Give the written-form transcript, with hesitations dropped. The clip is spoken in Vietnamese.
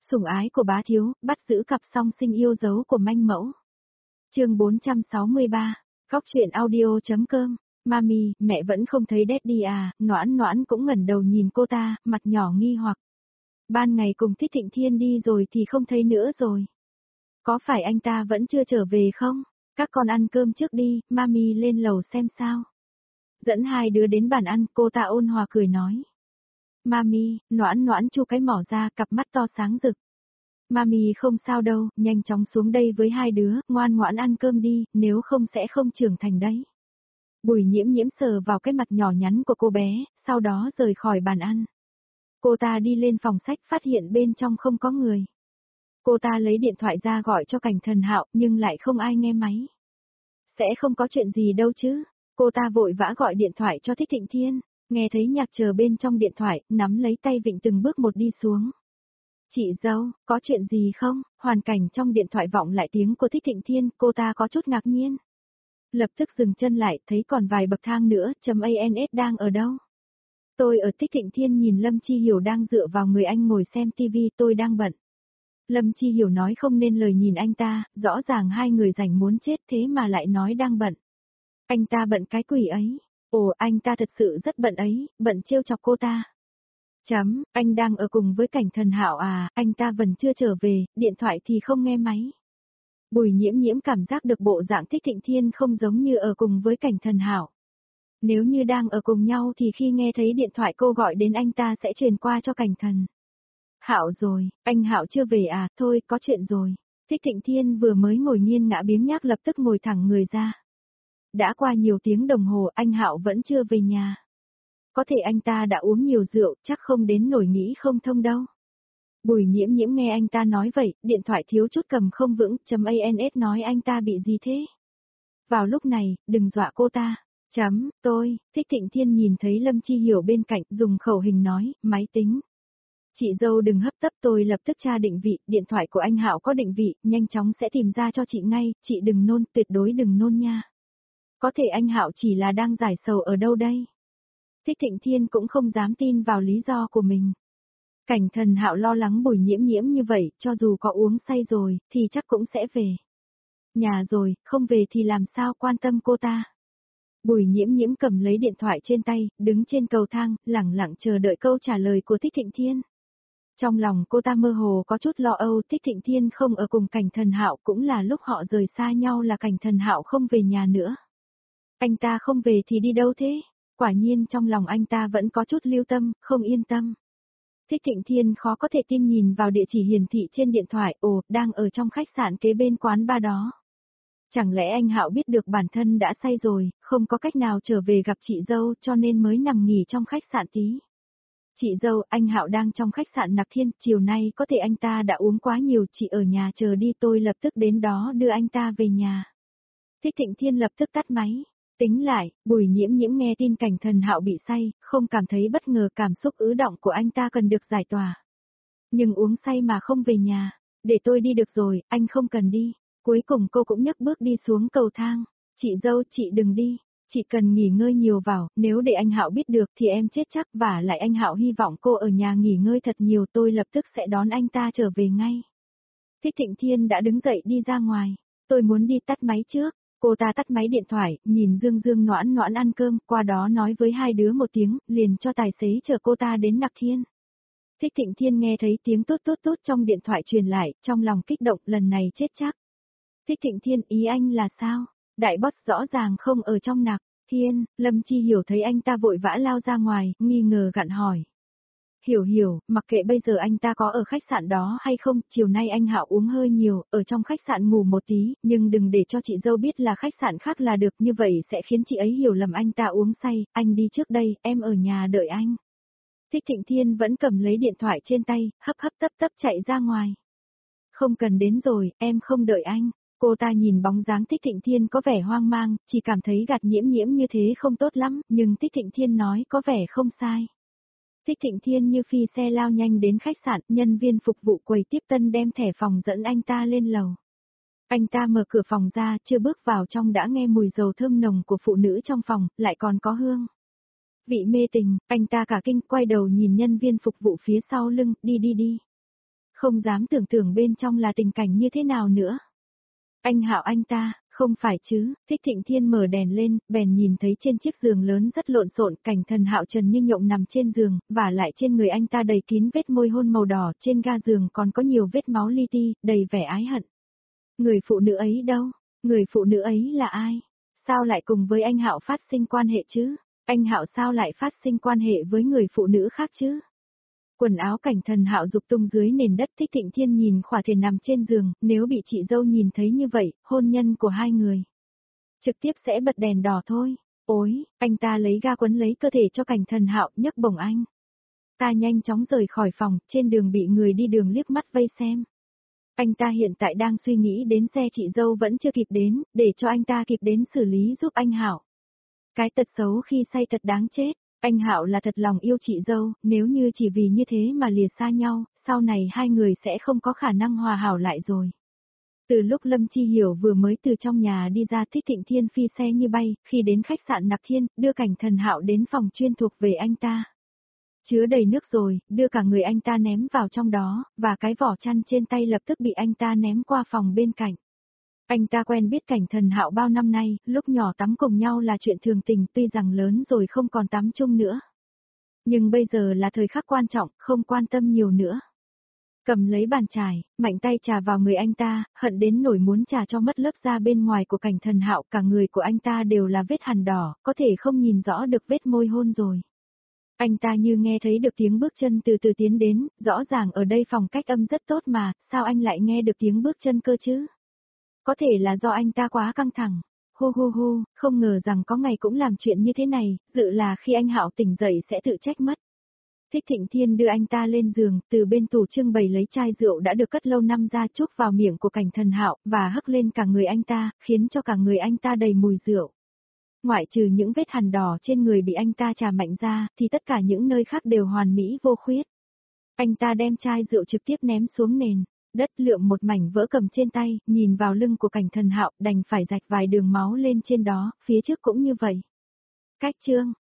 Sủng ái của bá thiếu, bắt giữ cặp song sinh yêu dấu của manh mẫu. Chương 463, Góc truyện audio.com. Mami, mẹ vẫn không thấy Daddy à? Noãn Noãn cũng ngẩng đầu nhìn cô ta, mặt nhỏ nghi hoặc. Ban ngày cùng Thích Thịnh Thiên đi rồi thì không thấy nữa rồi. Có phải anh ta vẫn chưa trở về không? Các con ăn cơm trước đi, Mami lên lầu xem sao. Dẫn hai đứa đến bàn ăn, cô ta ôn hòa cười nói. Mami, Noãn Noãn chu cái mỏ ra, cặp mắt to sáng rực. Mami không sao đâu, nhanh chóng xuống đây với hai đứa, ngoan ngoãn ăn cơm đi, nếu không sẽ không trưởng thành đấy. Bùi Nhiễm Nhiễm sờ vào cái mặt nhỏ nhắn của cô bé, sau đó rời khỏi bàn ăn. Cô ta đi lên phòng sách phát hiện bên trong không có người. Cô ta lấy điện thoại ra gọi cho Cảnh Thần Hạo nhưng lại không ai nghe máy. Sẽ không có chuyện gì đâu chứ. Cô ta vội vã gọi điện thoại cho Thích Thịnh Thiên, nghe thấy nhạc chờ bên trong điện thoại, nắm lấy tay Vịnh từng bước một đi xuống. Chị dâu, có chuyện gì không? Hoàn cảnh trong điện thoại vọng lại tiếng của Thích Thịnh Thiên, cô ta có chút ngạc nhiên. Lập tức dừng chân lại, thấy còn vài bậc thang nữa, .ans đang ở đâu? Tôi ở. Thích Thịnh Thiên nhìn Lâm Chi Hiểu đang dựa vào người anh ngồi xem tivi, tôi đang bận. Lâm Chi Hiểu nói không nên lời nhìn anh ta, rõ ràng hai người rảnh muốn chết thế mà lại nói đang bận. Anh ta bận cái quỷ ấy. Ồ, anh ta thật sự rất bận ấy, bận trêu chọc cô ta. Anh đang ở cùng với Cảnh Thần Hạo à? Anh ta vẫn chưa trở về, điện thoại thì không nghe máy. Bùi Nhiễm Nhiễm cảm giác được bộ dạng Thích Thịnh Thiên không giống như ở cùng với Cảnh Thần Hạo. Nếu như đang ở cùng nhau thì khi nghe thấy điện thoại cô gọi đến anh ta sẽ truyền qua cho Cảnh Thần Hạo rồi. Anh Hạo chưa về à? Thôi, có chuyện rồi. Thích Thịnh Thiên vừa mới ngồi nghiêng ngã biếng nhác lập tức ngồi thẳng người ra. Đã qua nhiều tiếng đồng hồ anh Hạo vẫn chưa về nhà. Có thể anh ta đã uống nhiều rượu, chắc không đến nổi nghĩ không thông đâu. Bùi Nhiễm Nhiễm nghe anh ta nói vậy, điện thoại thiếu chút cầm không vững, .ans nói anh ta bị gì thế? Vào lúc này, đừng dọa cô ta. Tôi. Thích Thịnh Thiên nhìn thấy Lâm Chi Hiểu bên cạnh, dùng khẩu hình nói, máy tính. Chị dâu đừng hấp tấp, tôi lập tức tra định vị, điện thoại của anh Hạo có định vị, nhanh chóng sẽ tìm ra cho chị ngay, chị đừng nôn, tuyệt đối đừng nôn nha. Có thể anh Hạo chỉ là đang giải sầu ở đâu đây? Thích Thịnh Thiên cũng không dám tin vào lý do của mình. Cảnh Thần Hạo lo lắng Bùi Nhiễm Nhiễm như vậy, cho dù có uống say rồi, thì chắc cũng sẽ về. Nhà rồi, không về thì làm sao quan tâm cô ta. Bùi Nhiễm Nhiễm cầm lấy điện thoại trên tay, đứng trên cầu thang, lẳng lặng chờ đợi câu trả lời của Thích Thịnh Thiên. Trong lòng cô ta mơ hồ có chút lo âu, Thích Thịnh Thiên không ở cùng Cảnh Thần Hạo cũng là lúc họ rời xa nhau là Cảnh Thần Hạo không về nhà nữa. Anh ta không về thì đi đâu thế? Quả nhiên trong lòng anh ta vẫn có chút lưu tâm, không yên tâm. Thích Thịnh Thiên khó có thể tin nhìn vào địa chỉ hiển thị trên điện thoại, ồ, đang ở trong khách sạn kế bên quán bar đó. Chẳng lẽ anh Hạo biết được bản thân đã say rồi, không có cách nào trở về gặp chị dâu cho nên mới nằm nghỉ trong khách sạn tí. Chị dâu, anh Hạo đang trong khách sạn Nặc Thiên, chiều nay có thể anh ta đã uống quá nhiều, chị ở nhà chờ đi, tôi lập tức đến đó đưa anh ta về nhà. Thích Thịnh Thiên lập tức tắt máy. Tính lại, Bùi Nhiễm Nhiễm nghe tin Cảnh Thần Hạo bị say, không cảm thấy bất ngờ, cảm xúc ứ động của anh ta cần được giải tỏa. Nhưng uống say mà không về nhà, để tôi đi được rồi, anh không cần đi. Cuối cùng cô cũng nhấc bước đi xuống cầu thang. Chị dâu, chị đừng đi, chị cần nghỉ ngơi nhiều vào, nếu để anh Hạo biết được thì em chết chắc, và lại anh Hạo hy vọng cô ở nhà nghỉ ngơi thật nhiều, tôi lập tức sẽ đón anh ta trở về ngay. Thích Thịnh Thiên đã đứng dậy đi ra ngoài, tôi muốn đi tắt máy trước. Cô ta tắt máy điện thoại, nhìn Dương Dương Noãn Noãn ăn cơm, qua đó nói với hai đứa một tiếng, liền cho tài xế chở cô ta đến Nặc Thiên. Thích Thịnh Thiên nghe thấy tiếng tốt tốt tốt trong điện thoại truyền lại, trong lòng kích động, lần này chết chắc. Thích Thịnh Thiên, ý anh là sao? Đại boss rõ ràng không ở trong Nặc Thiên. Lâm Chi Hiểu thấy anh ta vội vã lao ra ngoài, nghi ngờ gặn hỏi. Hiểu, mặc kệ bây giờ anh ta có ở khách sạn đó hay không, chiều nay anh Hạo uống hơi nhiều, ở trong khách sạn ngủ một tí, nhưng đừng để cho chị dâu biết là khách sạn khác là được, như vậy sẽ khiến chị ấy hiểu lầm anh ta uống say, anh đi trước đây, em ở nhà đợi anh. Thích Thịnh Thiên vẫn cầm lấy điện thoại trên tay, hấp tấp chạy ra ngoài. Không cần đến rồi, em không đợi anh. Cô ta nhìn bóng dáng Thích Thịnh Thiên có vẻ hoang mang, chỉ cảm thấy gạt Nhiễm Nhiễm như thế không tốt lắm, nhưng Thích Thịnh Thiên nói có vẻ không sai. Thích Thịnh Thiên như phi xe lao nhanh đến khách sạn, nhân viên phục vụ quầy tiếp tân đem thẻ phòng dẫn anh ta lên lầu. Anh ta mở cửa phòng ra, chưa bước vào trong đã nghe mùi dầu thơm nồng của phụ nữ trong phòng, lại còn có hương vị mê tình, anh ta cả kinh quay đầu nhìn nhân viên phục vụ phía sau lưng, đi. không dám tưởng tượng bên trong là tình cảnh như thế nào nữa. Anh Hạo anh ta, không phải chứ, Thích Thịnh Thiên mở đèn lên, bèn nhìn thấy trên chiếc giường lớn rất lộn xộn, cảnh Thần Hạo Trần như nhộng nằm trên giường, và lại trên người anh ta đầy kín vết môi hôn màu đỏ, trên ga giường còn có nhiều vết máu li ti, đầy vẻ ái hận. Người phụ nữ ấy đâu? Người phụ nữ ấy là ai? Sao lại cùng với anh Hạo phát sinh quan hệ chứ? Anh Hạo sao lại phát sinh quan hệ với người phụ nữ khác chứ? Quần áo cảnh Thần Hạo dục tung dưới nền đất. Thích Thịnh Thiên nhìn khỏa thể nằm trên giường, nếu bị chị dâu nhìn thấy như vậy, hôn nhân của hai người trực tiếp sẽ bật đèn đỏ thôi. Ôi, anh ta lấy ga quấn lấy cơ thể cho cảnh Thần Hạo, nhấc bổng anh ta nhanh chóng rời khỏi phòng, trên đường bị người đi đường liếc mắt vây xem. Anh ta hiện tại đang suy nghĩ đến xe chị dâu vẫn chưa kịp đến, để cho anh ta kịp đến xử lý giúp anh Hạo. Cái tật xấu khi say thật đáng chết. Anh Hạo là thật lòng yêu chị dâu, nếu như chỉ vì như thế mà lìa xa nhau, sau này hai người sẽ không có khả năng hòa hảo lại rồi. Từ lúc Lâm Chi Hiểu vừa mới từ trong nhà đi ra, Thích Thịnh Thiên phi xe như bay, khi đến khách sạn Nạp Thiên, đưa cảnh Thần Hạo đến phòng chuyên thuộc về anh ta. Chứa đầy nước rồi, đưa cả người anh ta ném vào trong đó, và cái vỏ chăn trên tay lập tức bị anh ta ném qua phòng bên cạnh. Anh ta quen biết cảnh Thần Hạo bao năm nay, lúc nhỏ tắm cùng nhau là chuyện thường tình, tuy rằng lớn rồi không còn tắm chung nữa. Nhưng bây giờ là thời khắc quan trọng, không quan tâm nhiều nữa. Cầm lấy bàn chải, mạnh tay chà vào người anh ta, hận đến nỗi muốn chà cho mất lớp da bên ngoài của cảnh Thần Hạo, cả người của anh ta đều là vết hằn đỏ, có thể không nhìn rõ được vết môi hôn rồi. Anh ta như nghe thấy được tiếng bước chân từ từ tiến đến, rõ ràng ở đây phòng cách âm rất tốt mà, sao anh lại nghe được tiếng bước chân cơ chứ? Có thể là do anh ta quá căng thẳng. Hu hu hu, không ngờ rằng có ngày cũng làm chuyện như thế này, dự là khi anh Hạo tỉnh dậy sẽ tự trách mất. Thích Thịnh Thiên đưa anh ta lên giường, từ bên tủ trưng bày lấy chai rượu đã được cất lâu năm ra chúc vào miệng của cảnh Thần Hạo, và hất lên cả người anh ta, khiến cho cả người anh ta đầy mùi rượu. Ngoại trừ những vết hằn đỏ trên người bị anh ta chà mạnh ra, thì tất cả những nơi khác đều hoàn mỹ vô khuyết. Anh ta đem chai rượu trực tiếp ném xuống nền. Đất lượm một mảnh vỡ cầm trên tay, nhìn vào lưng của cảnh Thần Hạo, đành phải rạch vài đường máu lên trên đó, phía trước cũng như vậy. Cách chương